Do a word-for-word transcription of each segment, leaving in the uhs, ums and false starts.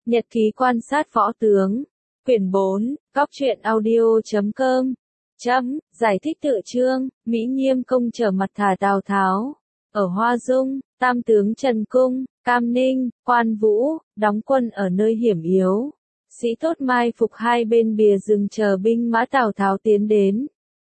Nhật ký quan sát võ tướng. Quyển bốn, Cóc truyện audio chấm com. Chấm, giải thích tựa chương, Mỹ Nghiêm công trở mặt thả Tào Tháo. Ở Hoa Dung, Tam tướng Trần Cung, Cam Ninh, Quan Vũ, đóng quân ở nơi hiểm yếu. Sĩ tốt mai phục hai bên bìa rừng chờ binh mã Tào Tháo tiến đến.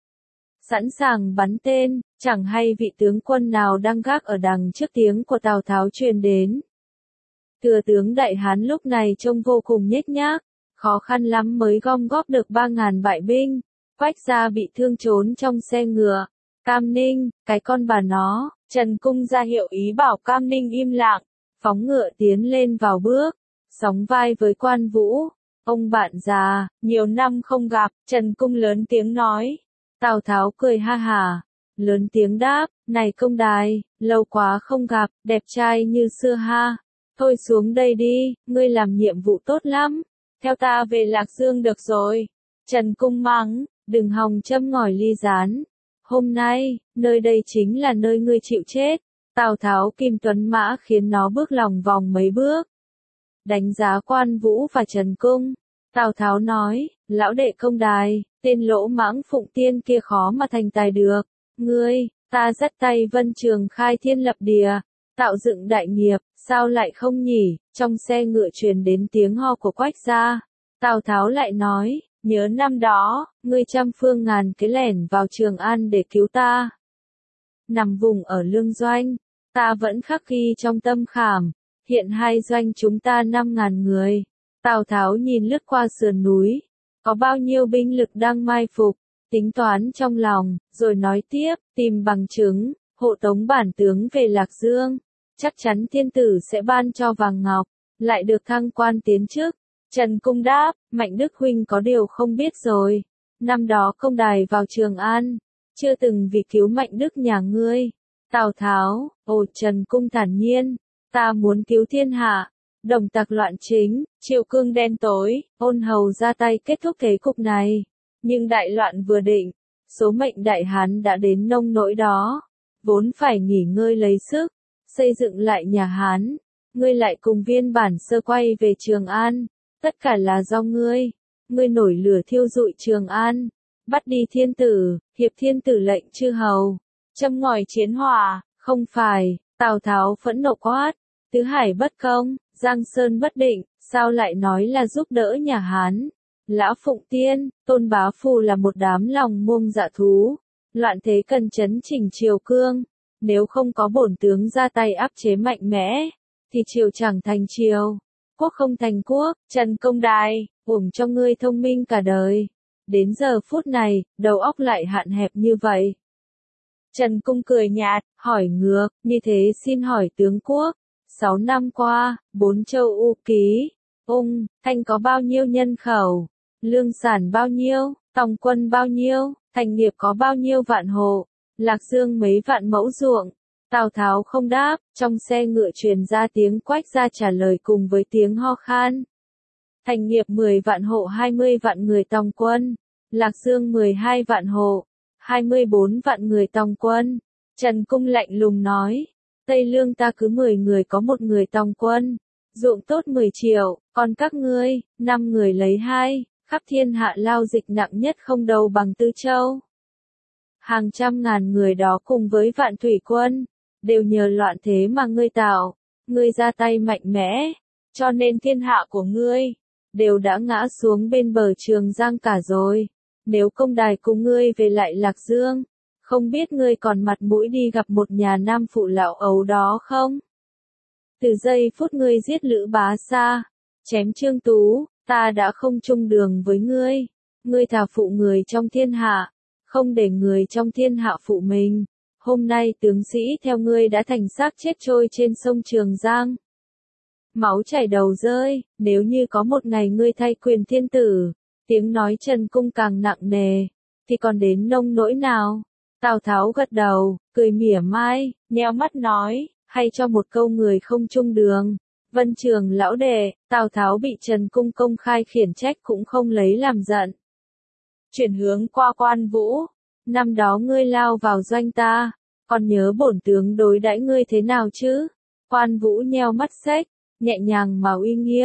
Sẵn sàng bắn tên, chẳng hay vị tướng quân nào đang gác ở đằng trước tiếng của Tào Tháo truyền đến. Thừa tướng Đại Hán lúc này trông vô cùng nhếch nhác, khó khăn lắm mới gom góp được ba ngàn bại binh. Quách gia bị thương trốn trong xe ngựa. Cam Ninh, cái con bà nó, Trần Cung ra hiệu ý bảo Cam Ninh im lặng, phóng ngựa tiến lên vào bước, sóng vai với Quan Vũ. Ông bạn già, nhiều năm không gặp, Trần Cung lớn tiếng nói. Tào Tháo cười ha hả, lớn tiếng đáp, này công đài, lâu quá không gặp, đẹp trai như xưa ha. Thôi xuống đây đi, ngươi làm nhiệm vụ tốt lắm, theo ta về Lạc Dương được rồi. Trần Cung mắng, đừng hòng châm ngòi ly gián. Hôm nay, nơi đây chính là nơi ngươi chịu chết. Tào Tháo kim tuấn mã khiến nó bước lòng vòng mấy bước. Đánh giá Quan Vũ và Trần Cung. Tào Tháo nói, lão đệ công đài, tên lỗ mãng Phụng Tiên kia khó mà thành tài được. Ngươi, ta dắt tay Vân Trường khai thiên lập địa, tạo dựng đại nghiệp, sao lại không nhỉ? Trong xe ngựa truyền đến tiếng ho của Quách gia. Tào Tháo lại nói, nhớ năm đó, ngươi trăm phương ngàn kế lẻn vào Trường An để cứu ta. Nằm vùng ở lương doanh, ta vẫn khắc ghi trong tâm khảm, hiện hai doanh chúng ta năm ngàn người. Tào Tháo nhìn lướt qua sườn núi, có bao nhiêu binh lực đang mai phục, tính toán trong lòng, rồi nói tiếp, tìm bằng chứng, hộ tống bản tướng về Lạc Dương. Chắc chắn thiên tử sẽ ban cho vàng ngọc, lại được thăng quan tiến chức. Trần Cung đáp, Mạnh Đức huynh có điều không biết rồi. Năm đó công đài vào Trường An, chưa từng vì cứu Mạnh Đức nhà ngươi. Tào Tháo, ồ Trần Cung thản nhiên, ta muốn cứu thiên hạ. Đồng tặc loạn chính, triều cương đen tối, ôn hầu ra tay kết thúc thế cục này. Nhưng đại loạn vừa định, số mệnh Đại Hán đã đến nông nỗi đó. Vốn phải nghỉ ngơi lấy sức, xây dựng lại nhà Hán. Ngươi lại cùng viên bản sơ quay về Trường An. Tất cả là do ngươi. Ngươi nổi lửa thiêu rụi Trường An. Bắt đi thiên tử, hiệp thiên tử lệnh chư hầu. Châm ngòi chiến hỏa, không phải. Tào Tháo phẫn nộ quát. Tứ Hải bất công, Giang Sơn bất định, sao lại nói là giúp đỡ nhà Hán? Lão Phụng Tiên, Tôn Bá Phù là một đám lòng muông dạ thú. Loạn thế cần chấn chỉnh triều cương. Nếu không có bổn tướng ra tay áp chế mạnh mẽ, thì triều chẳng thành triều, quốc không thành quốc. Trần công đài, uổng cho ngươi thông minh cả đời. Đến giờ phút này, đầu óc lại hạn hẹp như vậy. Trần Cung cười nhạt, hỏi ngược, như thế xin hỏi tướng quốc. Sáu năm qua, bốn châu U Ký, Ung, Thanh có bao nhiêu nhân khẩu? Lương sản bao nhiêu? Tòng quân bao nhiêu? Thành nghiệp có bao nhiêu vạn hộ? Lạc Dương mấy vạn mẫu ruộng? Tào Tháo không đáp, trong xe ngựa truyền ra tiếng Quách gia trả lời cùng với tiếng ho khan. Thành nghiệp mười vạn hộ hai mươi vạn người tòng quân. Lạc Dương mười hai vạn hộ, hai mươi bốn vạn người tòng quân. Trần Cung lạnh lùng nói, Tây Lương ta cứ mười người có một người tòng quân. Ruộng tốt mười triệu, còn các ngươi, năm người lấy hai, khắp thiên hạ lao dịch nặng nhất không đâu bằng Tư Châu. Hàng trăm ngàn người đó cùng với vạn thủy quân, đều nhờ loạn thế mà ngươi tạo, ngươi ra tay mạnh mẽ, cho nên thiên hạ của ngươi, đều đã ngã xuống bên bờ Trường Giang cả rồi. Nếu công đài cùng ngươi về lại Lạc Dương, không biết ngươi còn mặt mũi đi gặp một nhà nam phụ lão ấu đó không? Từ giây phút ngươi giết Lữ Bá Sa, chém Trương Tú, ta đã không chung đường với ngươi. Ngươi thà phụ người trong thiên hạ, không để người trong thiên hạ phụ mình. Hôm nay tướng sĩ theo ngươi đã thành xác chết trôi trên sông Trường Giang. Máu chảy đầu rơi, nếu như có một ngày ngươi thay quyền thiên tử, tiếng nói Trần Cung càng nặng nề, thì còn đến nông nỗi nào? Tào Tháo gật đầu, cười mỉa mai, nheo mắt nói, hay cho một câu người không chung đường. Vân Trường lão đệ, Tào Tháo bị Trần Cung công khai khiển trách cũng không lấy làm giận. Chuyển hướng qua Quan Vũ, năm đó ngươi lao vào doanh ta, còn nhớ bổn tướng đối đãi ngươi thế nào chứ? Quan Vũ nheo mắt xếch, nhẹ nhàng mà uy nghiêm,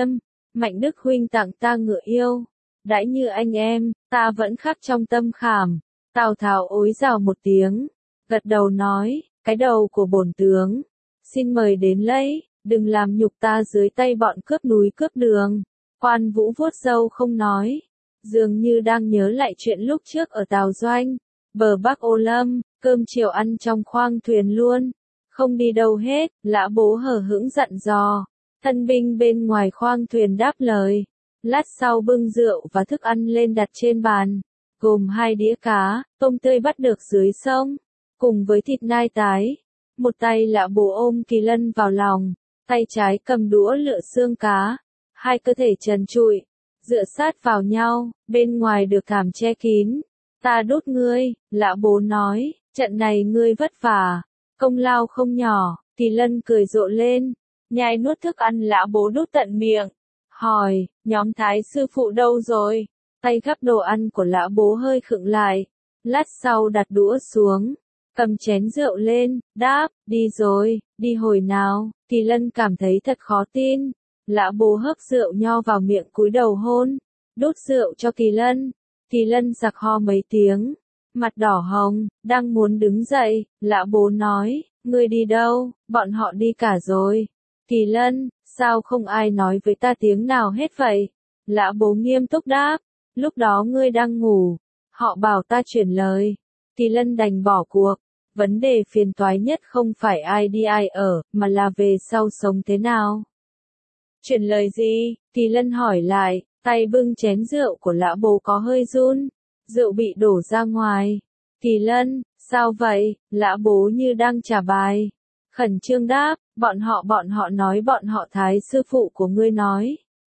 Mạnh Đức huynh tặng ta ngựa yêu, đãi như anh em, ta vẫn khắc trong tâm khảm. Tào Tháo ối rào một tiếng, gật đầu nói, cái đầu của bổn tướng, xin mời đến lấy, đừng làm nhục ta dưới tay bọn cướp núi cướp đường. Quan Vũ vuốt râu không nói, dường như đang nhớ lại chuyện lúc trước ở Tào Doanh, bờ Bắc Ô Lâm, cơm chiều ăn trong khoang thuyền luôn, không đi đâu hết. Lã Bố hờ hững dặn dò, thân binh bên ngoài khoang thuyền đáp lời, lát sau bưng rượu và thức ăn lên đặt trên bàn, gồm hai đĩa cá, tôm tươi bắt được dưới sông, cùng với thịt nai tái. Một tay Lã Bố ôm Kỳ Lân vào lòng, tay trái cầm đũa lựa xương cá, hai cơ thể trần trụi, dựa sát vào nhau, bên ngoài được thảm che kín. Ta đốt ngươi, Lã Bố nói, trận này ngươi vất vả, công lao không nhỏ. Kỳ Lân cười rộ lên, nhai nuốt thức ăn Lã Bố đút tận miệng, hỏi, nhóm Thái sư phụ đâu rồi? Tay gắp đồ ăn của Lã Bố hơi khựng lại, lát sau đặt đũa xuống, cầm chén rượu lên, đáp, đi rồi, đi hồi nào. Kỳ Lân cảm thấy thật khó tin. Lã Bố hấp rượu nho vào miệng cúi đầu hôn, đút rượu cho Kỳ Lân. Kỳ Lân giặc ho mấy tiếng, mặt đỏ hồng, đang muốn đứng dậy, Lã Bố nói, ngươi đi đâu? Bọn họ đi cả rồi. Kỳ Lân, sao không ai nói với ta tiếng nào hết vậy? Lã Bố nghiêm túc đáp, lúc đó ngươi đang ngủ, họ bảo ta chuyển lời. Kỳ Lân đành bỏ cuộc, vấn đề phiền toái nhất không phải ai đi ai ở, mà là về sau sống thế nào. Chuyển lời gì? Kỳ Lân hỏi lại, tay bưng chén rượu của Lã Bố có hơi run, rượu bị đổ ra ngoài. Kỳ Lân, sao vậy? Lã Bố như đang trả bài, khẩn trương đáp, bọn họ bọn họ nói bọn họ Thái sư phụ của ngươi nói.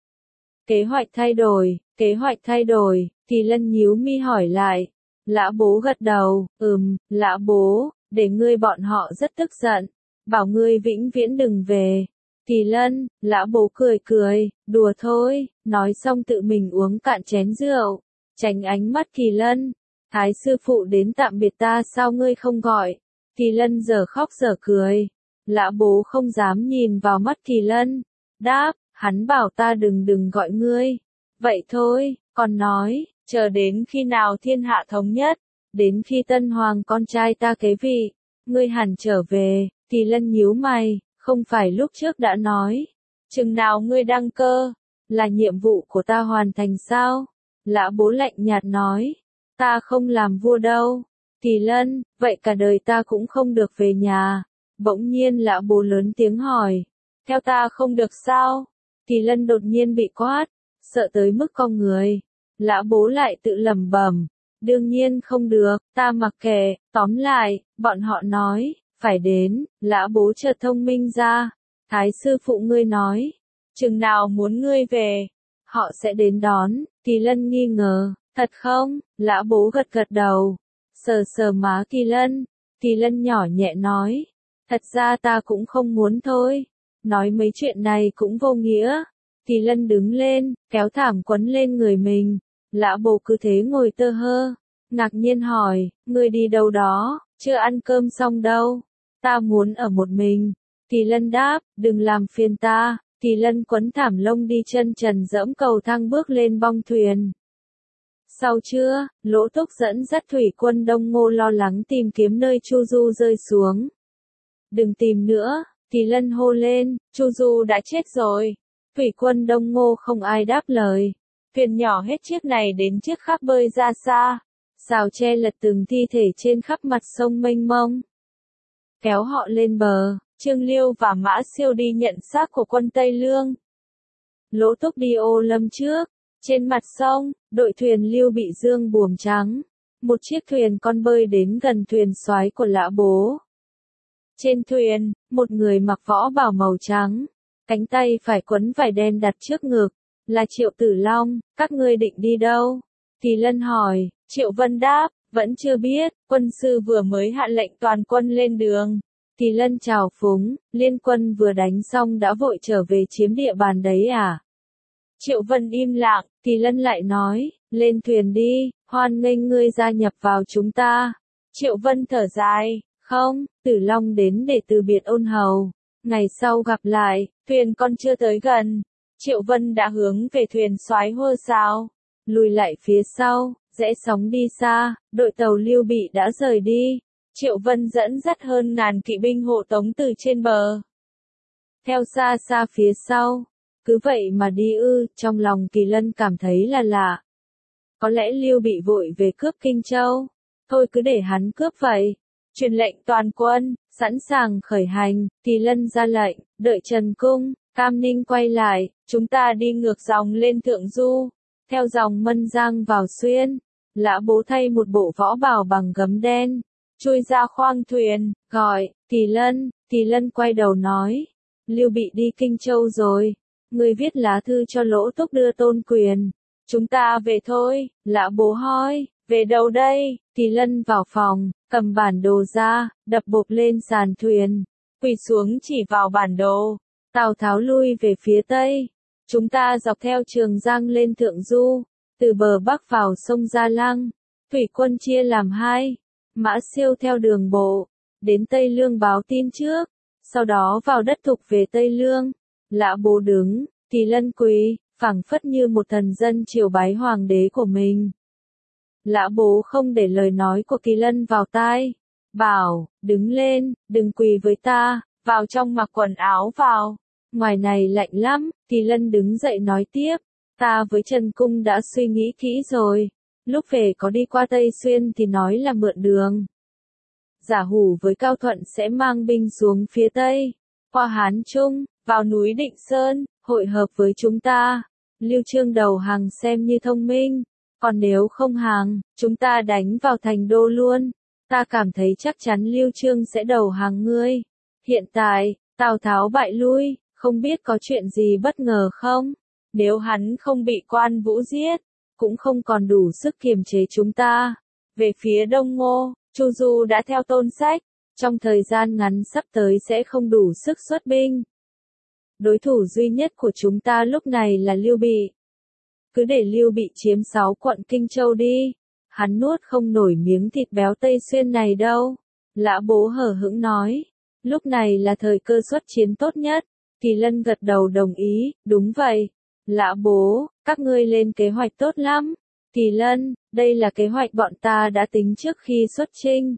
Kế hoạch thay đổi, kế hoạch thay đổi. Kỳ Lân nhíu mi hỏi lại. Lã Bố gật đầu, ừm, Lã Bố, để ngươi bọn họ rất tức giận, bảo ngươi vĩnh viễn đừng về. Kỳ Lân, Lã Bố cười cười, đùa thôi, nói xong tự mình uống cạn chén rượu, tránh ánh mắt Kỳ Lân. Thái sư phụ đến tạm biệt ta sao ngươi không gọi? Kỳ Lân giờ khóc giờ cười. Lã Bố không dám nhìn vào mắt Kỳ Lân, đáp, hắn bảo ta đừng đừng gọi ngươi. Vậy thôi, còn nói, chờ đến khi nào thiên hạ thống nhất, đến khi Tân Hoàng con trai ta kế vị, ngươi hẳn trở về. Kỳ Lân nhíu mày, không phải lúc trước đã nói, chừng nào ngươi đăng cơ, là nhiệm vụ của ta hoàn thành sao? Lã Bố lạnh nhạt nói, ta không làm vua đâu. Kỳ Lân, vậy cả đời ta cũng không được về nhà. Bỗng nhiên Lã Bố lớn tiếng hỏi, theo ta không được sao? Kỳ Lân đột nhiên bị quát, sợ tới mức cong người. Lã Bố lại tự lẩm bẩm, đương nhiên không được, ta mặc kệ. Tóm lại, bọn họ nói, phải đến. Lã Bố chợt thông minh ra, Thái sư phụ ngươi nói, chừng nào muốn ngươi về, họ sẽ đến đón. Kỳ Lân nghi ngờ, thật không? Lã Bố gật gật đầu, sờ sờ má Kỳ Lân. Kỳ Lân nhỏ nhẹ nói, thật ra ta cũng không muốn thôi, nói mấy chuyện này cũng vô nghĩa. Kỳ Lân đứng lên, kéo thảm quấn lên người mình. Lã Bố cứ thế ngồi tơ hơ, ngạc nhiên hỏi, ngươi đi đâu đó, chưa ăn cơm xong đâu, ta muốn ở một mình. Kỳ Lân đáp, đừng làm phiền ta. Kỳ Lân quấn thảm lông đi chân trần dẫm cầu thang bước lên bong thuyền. Sau trưa, Lỗ Túc dẫn dắt thủy quân Đông Ngô lo lắng tìm kiếm nơi Chu Du rơi xuống. Đừng tìm nữa, Kỳ Lân hô lên, Chu Du đã chết rồi. Thủy quân Đông Ngô không ai đáp lời. Thuyền nhỏ hết chiếc này đến chiếc khác bơi ra xa. Sào tre lật từng thi thể trên khắp mặt sông mênh mông, kéo họ lên bờ. Trương Liêu và Mã Siêu đi nhận xác của quân Tây Lương. Lỗ Túc đi Ô Lâm trước. Trên mặt sông, đội thuyền Liêu bị dương buồm trắng. Một chiếc thuyền con bơi đến gần thuyền soái của Lã Bố. Trên thuyền, một người mặc võ bào màu trắng, cánh tay phải quấn vải đen đặt trước ngực, là Triệu Tử Long. Các ngươi định đi đâu? Kỳ Lân hỏi. Triệu Vân đáp, vẫn chưa biết, quân sư vừa mới hạ lệnh toàn quân lên đường. Kỳ Lân chào phúng, liên quân vừa đánh xong đã vội trở về chiếm địa bàn đấy à? Triệu Vân im lặng. Kỳ Lân lại nói, lên thuyền đi, hoan nghênh ngươi gia nhập vào chúng ta. Triệu Vân thở dài, không, Tử Long đến để từ biệt ôn hầu, ngày sau gặp lại, thuyền con chưa tới gần. Triệu Vân đã hướng về thuyền soái hô sao, lùi lại phía sau, rẽ sóng đi xa, đội tàu Lưu Bị đã rời đi. Triệu Vân dẫn dắt hơn ngàn kỵ binh hộ tống từ trên bờ. Theo xa xa phía sau, cứ vậy mà đi ư, trong lòng Kỳ Lân cảm thấy là lạ. Có lẽ Lưu Bị vội về cướp Kinh Châu, thôi cứ để hắn cướp vậy. Truyền lệnh toàn quân, sẵn sàng khởi hành, Kỳ Lân ra lệnh, đợi Trần Cung, Cam Ninh quay lại, chúng ta đi ngược dòng lên Thượng Du, theo dòng Mân Giang vào Xuyên. Lã Bố thay một bộ võ bào bằng gấm đen, chui ra khoang thuyền, gọi, Kỳ Lân, Kỳ Lân quay đầu nói, Lưu Bị đi Kinh Châu rồi, người viết lá thư cho Lỗ Túc đưa Tôn Quyền, chúng ta về thôi. Lã Bố hỏi, về đâu đây? Kỳ Lân vào phòng, cầm bản đồ ra, đập bộp lên sàn thuyền, quỳ xuống chỉ vào bản đồ. Tào Tháo lui về phía tây, chúng ta dọc theo Trường Giang lên Thượng Du, từ bờ bắc vào sông Gia Lăng, thủy quân chia làm hai, Mã Siêu theo đường bộ, đến Tây Lương báo tin trước, sau đó vào đất Thục về Tây Lương. Lã Bố đứng, Kỳ Lân quỳ, phảng phất như một thần dân triều bái hoàng đế của mình. Lã Bố không để lời nói của Kỳ Lân vào tai, bảo, đứng lên, đừng quỳ với ta, vào trong mặc quần áo vào, ngoài này lạnh lắm. Kỳ Lân đứng dậy nói tiếp, ta với Trần Cung đã suy nghĩ kỹ rồi, lúc về có đi qua Tây Xuyên thì nói là mượn đường. Giả Hủ với Cao Thuận sẽ mang binh xuống phía Tây, qua Hán Trung, vào núi Định Sơn, hội hợp với chúng ta. Lưu Chương đầu hàng xem như thông minh, còn nếu không hàng, chúng ta đánh vào thành đô luôn. Ta cảm thấy chắc chắn Lưu Chương sẽ đầu hàng ngươi. Hiện tại, Tào Tháo bại lui, không biết có chuyện gì bất ngờ không? Nếu hắn không bị Quan Vũ giết, cũng không còn đủ sức kiềm chế chúng ta. Về phía Đông Ngô, Chu Du đã theo Tôn Sách, trong thời gian ngắn sắp tới sẽ không đủ sức xuất binh. Đối thủ duy nhất của chúng ta lúc này là Lưu Bị. Cứ để Lưu Bị chiếm sáu quận Kinh Châu đi, hắn nuốt không nổi miếng thịt béo Tây Xuyên này đâu. Lã Bố hờ hững nói, lúc này là thời cơ xuất chiến tốt nhất. Kỳ Lân gật đầu đồng ý, đúng vậy. Lã Bố, các ngươi lên kế hoạch tốt lắm. Kỳ Lân, đây là kế hoạch bọn ta đã tính trước khi xuất chinh.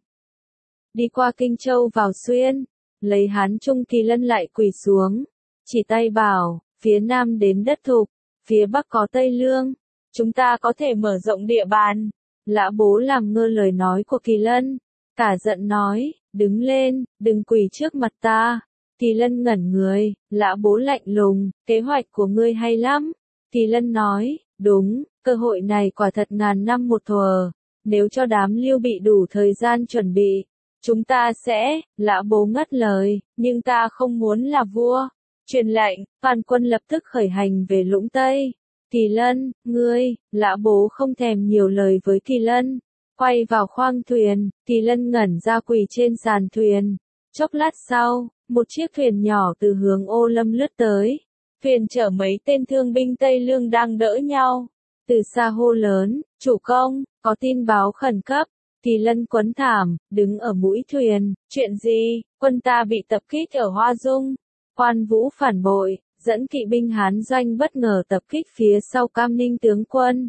Đi qua Kinh Châu vào Xuyên, lấy Hán Trung. Kỳ Lân lại quỳ xuống, chỉ tay bảo, phía nam đến đất Thục, phía bắc có Tây Lương, chúng ta có thể mở rộng địa bàn. Lã Bố làm ngơ lời nói của Kỳ Lân, cả giận nói, đứng lên, đừng quỳ trước mặt ta. Kỳ Lân ngẩn người, Lã Bố lạnh lùng, kế hoạch của ngươi hay lắm. Kỳ Lân nói, đúng, cơ hội này quả thật ngàn năm một thuở, nếu cho đám Lưu Bị đủ thời gian chuẩn bị, chúng ta sẽ. Lã Bố ngắt lời, nhưng ta không muốn là vua. Truyền lệnh, toàn quân lập tức khởi hành về Lũng Tây. Kỳ Lân, ngươi. Lã Bố không thèm nhiều lời với Kỳ Lân, quay vào khoang thuyền. Kỳ Lân ngẩn ra quỳ trên sàn thuyền. Chốc lát sau, một chiếc thuyền nhỏ từ hướng Ô Lâm lướt tới. Thuyền chở mấy tên thương binh Tây Lương đang đỡ nhau. Từ xa hô lớn, chủ công, có tin báo khẩn cấp. Kỳ Lân quấn thảm, đứng ở mũi thuyền. Chuyện gì? Quân ta bị tập kích ở Hoa Dung. Quan Vũ phản bội, dẫn kỵ binh Hán Doanh bất ngờ tập kích phía sau Cam Ninh tướng quân,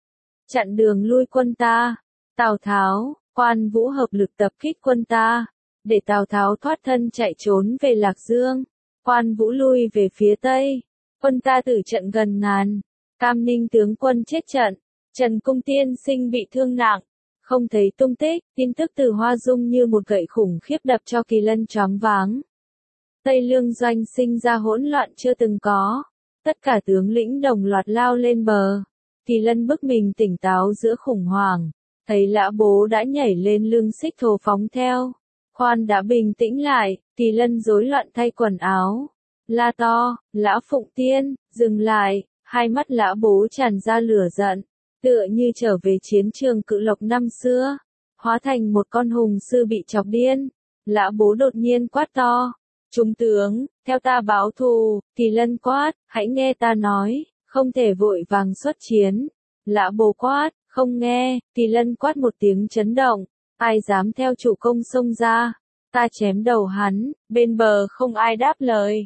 chặn đường lui quân ta. Tào Tháo, Quan Vũ hợp lực tập kích quân ta, để Tào Tháo thoát thân chạy trốn về Lạc Dương. Quan Vũ lui về phía Tây, quân ta tử trận gần ngàn. Cam Ninh tướng quân chết trận, Trần Cung tiên sinh bị thương nặng, không thấy tung tích. Tin tức từ Hoa Dung như một gậy khủng khiếp đập cho Kỳ Lân choáng váng. Tây Lương Doanh sinh ra hỗn loạn chưa từng có, tất cả tướng lĩnh đồng loạt lao lên bờ. Kỳ Lân bức mình tỉnh táo giữa khủng hoảng, thấy Lã Bố đã nhảy lên lưng xích thồ phóng theo. Khoan đã bình tĩnh lại, Kỳ Lân rối loạn thay quần áo, la to, Lã Phụng Tiên, dừng lại. Hai mắt Lã Bố tràn ra lửa giận, tựa như trở về chiến trường Cự Lộc năm xưa, hóa thành một con hùng sư bị chọc điên. Lã Bố đột nhiên quát to, trung tướng, theo ta báo thù. Kỳ Lân quát, hãy nghe ta nói, không thể vội vàng xuất chiến. Lã Bố quát, không nghe. Kỳ Lân quát một tiếng chấn động, ai dám theo chủ công xông ra, ta chém đầu hắn. Bên bờ không ai đáp lời.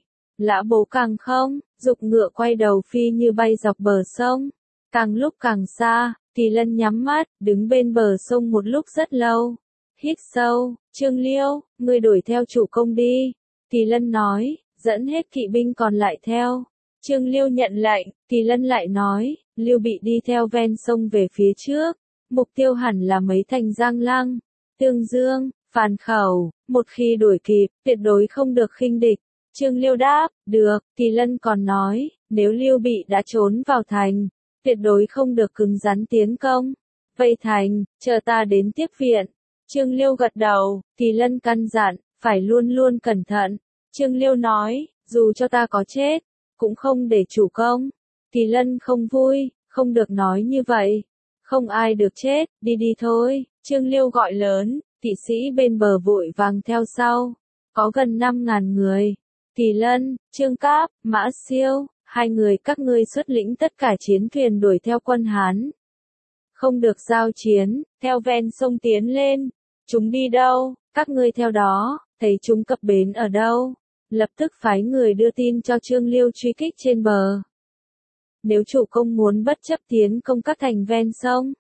Lã bố càng không, dục ngựa quay đầu phi như bay dọc bờ sông. Càng lúc càng xa, Kỳ Lân nhắm mắt, đứng bên bờ sông một lúc rất lâu. Hít sâu, Trương Liêu, ngươi đuổi theo chủ công đi. Kỳ Lân nói, dẫn hết kỵ binh còn lại theo. Trương Liêu nhận lệnh, Kỳ Lân lại nói, Liêu Bị đi theo ven sông về phía trước. Mục tiêu hẳn là mấy thành Giang Lăng, Tương Dương, Phàn Khẩu, một khi đuổi kịp, tuyệt đối không được khinh địch. Trương Liêu đáp, được, Kỳ Lân còn nói, nếu Liêu Bị đã trốn vào thành, tuyệt đối không được cứng rắn tiến công. Vây thành, chờ ta đến tiếp viện. Trương Liêu gật đầu, Kỳ Lân căn dặn, phải luôn luôn cẩn thận. Trương Liêu nói, dù cho ta có chết, cũng không để chủ công. Kỳ Lân không vui, không được nói như vậy. Không ai được chết, đi đi thôi. Trương Liêu gọi lớn, kỵ sĩ bên bờ vội vàng theo sau. Có gần năm ngàn người. Kỳ Lân, Trương Cáp, Mã Siêu, hai người các ngươi xuất lĩnh tất cả chiến thuyền đuổi theo quân Hán. Không được giao chiến, theo ven sông tiến lên. Chúng đi đâu, các ngươi theo đó, thấy chúng cập bến ở đâu. Lập tức phái người đưa tin cho Trương Liêu truy kích trên bờ. Nếu chủ công muốn bất chấp tiến công các thành ven sông,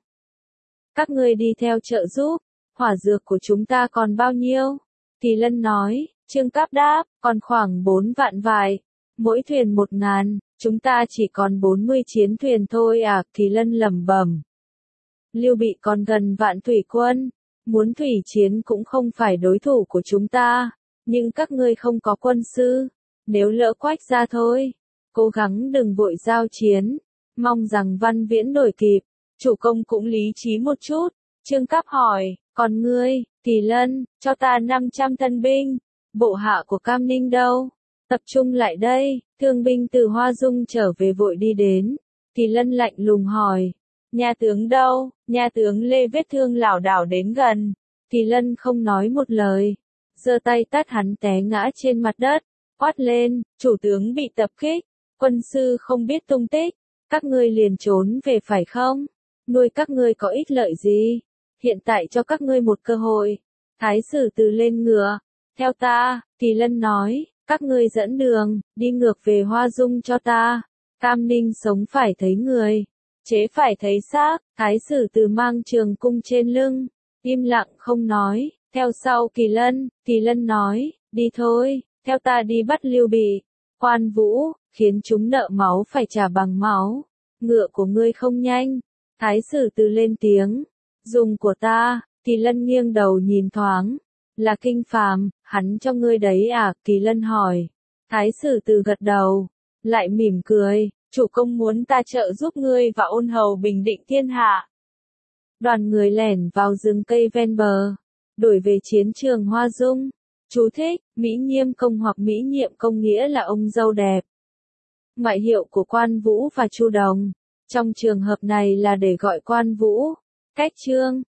các ngươi đi theo trợ giúp. Hỏa dược của chúng ta còn bao nhiêu? Kỳ Lân nói. Trương Cáp đáp, còn khoảng bốn vạn vài. Mỗi thuyền một ngàn, chúng ta chỉ còn bốn mươi chiến thuyền thôi à, Kỳ Lân lẩm bẩm. Liêu Bị còn gần vạn thủy quân. Muốn thủy chiến cũng không phải đối thủ của chúng ta. Nhưng các ngươi không có quân sư. Nếu lỡ quách ra thôi. Cố gắng đừng vội giao chiến. Mong rằng Văn Viễn đổi kịp. Chủ công cũng lý trí một chút. Trương Cáp hỏi, còn ngươi, Kỳ Lân, cho ta năm trăm thân binh. Bộ hạ của Cam Ninh đâu? Tập trung lại đây. Thương binh từ Hoa Dung trở về vội đi đến. Kỳ Lân lạnh lùng hỏi. Nhà tướng đâu? Nhà tướng Lê vết thương lảo đảo đến gần. Kỳ Lân không nói một lời. Giơ tay tát hắn té ngã trên mặt đất. Quát lên, chủ tướng bị tập kích. Quân sư không biết tung tích. Các ngươi liền trốn về phải không? Nuôi các ngươi có ích lợi gì? Hiện tại cho các ngươi một cơ hội. Thái sử từ lên ngựa. Theo ta, Kỳ Lân nói, các ngươi dẫn đường, đi ngược về Hoa Dung cho ta. Cam Ninh sống phải thấy người, chế phải thấy xác. Thái sử từ mang trường cung trên lưng, im lặng không nói. Theo sau Kỳ Lân, Kỳ Lân nói, đi thôi, theo ta đi bắt Liêu Bị. Quan Vũ, khiến chúng nợ máu phải trả bằng máu. Ngựa của ngươi không nhanh. Thái sử từ lên tiếng, dùng của ta. Kỳ Lân nghiêng đầu nhìn thoáng. Là Kinh Phàm, hắn cho ngươi đấy à? Kỳ Lân hỏi. Thái sử từ gật đầu, lại mỉm cười, chủ công muốn ta trợ giúp ngươi và ôn hầu bình định thiên hạ. Đoàn người lẻn vào rừng cây ven bờ, đổi về chiến trường Hoa Dung. Chú thích, Mỹ Nhiêm Công hoặc Mỹ Nhiệm Công nghĩa là ông dâu đẹp. Ngoại hiệu của Quan Vũ và Chu Đồng. Trong trường hợp này là để gọi Quan Vũ. Cách chương